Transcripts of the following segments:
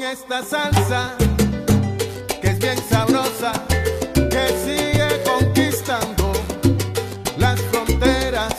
esta salsa que es bien sabrosa, que sigue conquistando las fronteras.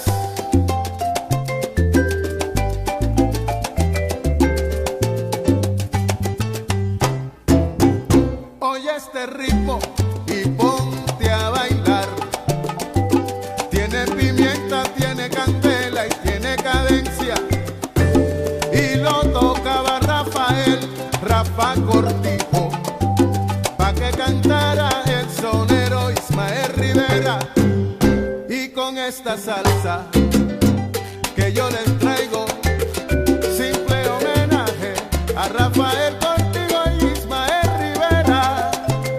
Oye este ritmo y ponte a bailar. Tiene pimienta, tiene candela y tiene cadencia. Y lo tocaba Rafa Cortijo, pa' que cantara el sonero Ismael Rivera. Y con esta salsa que yo les traigo, simple homenaje a Rafael Cortijo y Ismael Rivera.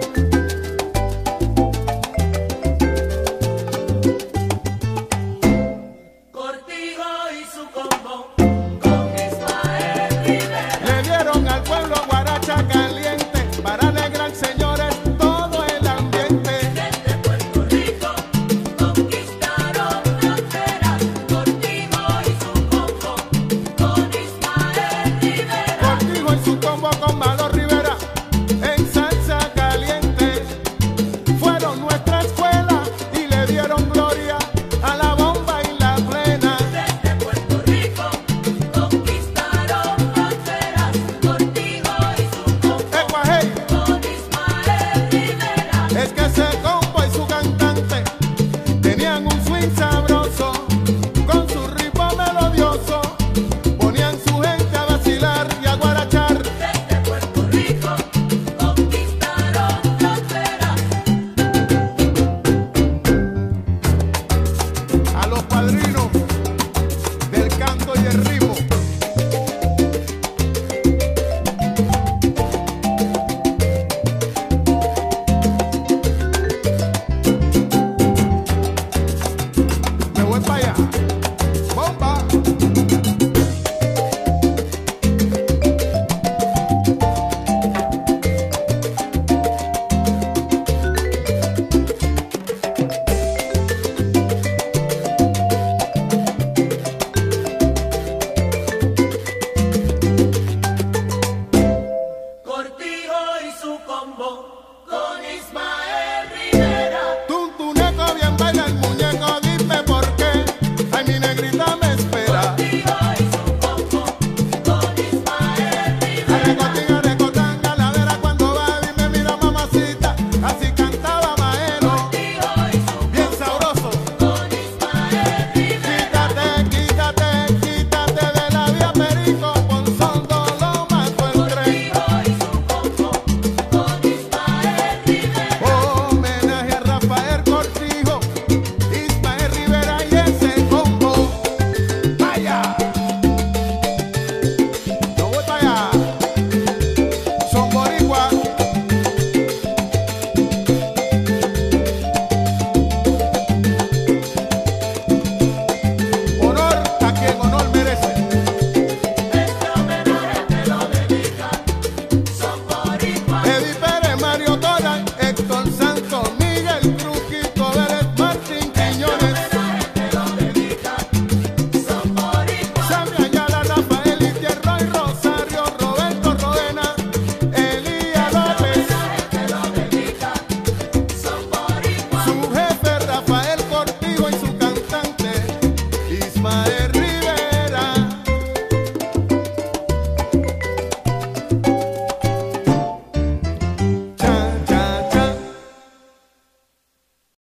Cortijo y su combo con Ismael Rivera Le dieron al pueblo guaracha caliente para alegrar, señores, todo el ambiente. desde Puerto Rico conquistaron fronteras. Cortijo y su combo con Ismael Rivera. Cortijo y su combo con Malo Rivera en salsa caliente fueron nuestra escuela y le dieron gloria a la bomba y la plena. Desde Puerto Rico conquistaron fronteras. Cortijo y su combo Ecuajey, con Ismael Rivera. es que ese combo y su cantante tenían un swing sabroso con su ritmo melodioso, ponían su gente a vacilar y a guarachar. Desde Puerto Rico conquistaron fronteras. A los padrinos del canto y el ritmo. Me voy para allá. Bomba. Cortijo y su combo con Ismael Rivera. Tuntuneco bien baila el muñeco, dime por qué. Ay, mi negrita me espera. Cortijo y su combo con Ismael Ay, Rivera. contigo